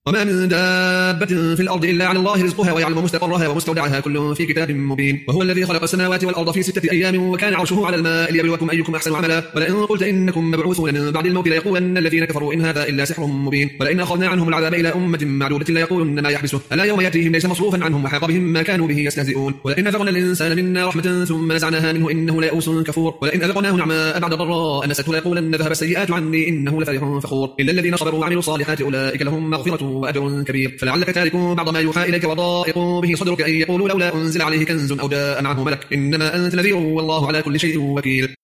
وما من دابة في الأرض إلا على الله رزقها ويعلم مستقرها ومستودعها كل في كتاب مبين. وهو الذي خلق السماوات والأرض في 6 أيام وكان عرشه على الماء ليبلوكم أيكم أحسن عملا. ولئن قلت إنكم مبعوثون من بعد الموت ليقولن الذين كفروا إن هذا إلا سحر مبين. ولئن أخذنا عنهم العذاب إلى أمة معدودة ليقولن ما يحبسه ألا يوم يأتيهم ليس مصروفا عنهم وحاق بهم ما كانوا به يستهزئون. ولئن أذقنا الإنسان منا رحمة ثم نزعناها منه إنه ليئوس كفور. ولئن أذقناه نعماء بعد ضراء مسته ليقولن ذهب السيئات عني إنه لفرح فخور. إلا الذين صبروا وعملوا الصالحات أولئك لهم مغفرة وأجر كبير. فلعلك تارك بعض ما يوحى إليك وضائق به صدرك أن يقولوا لولا أنزل عليه كنز أو جاء معه ملك إنما أنت نذير والله على كل شيء وكيل.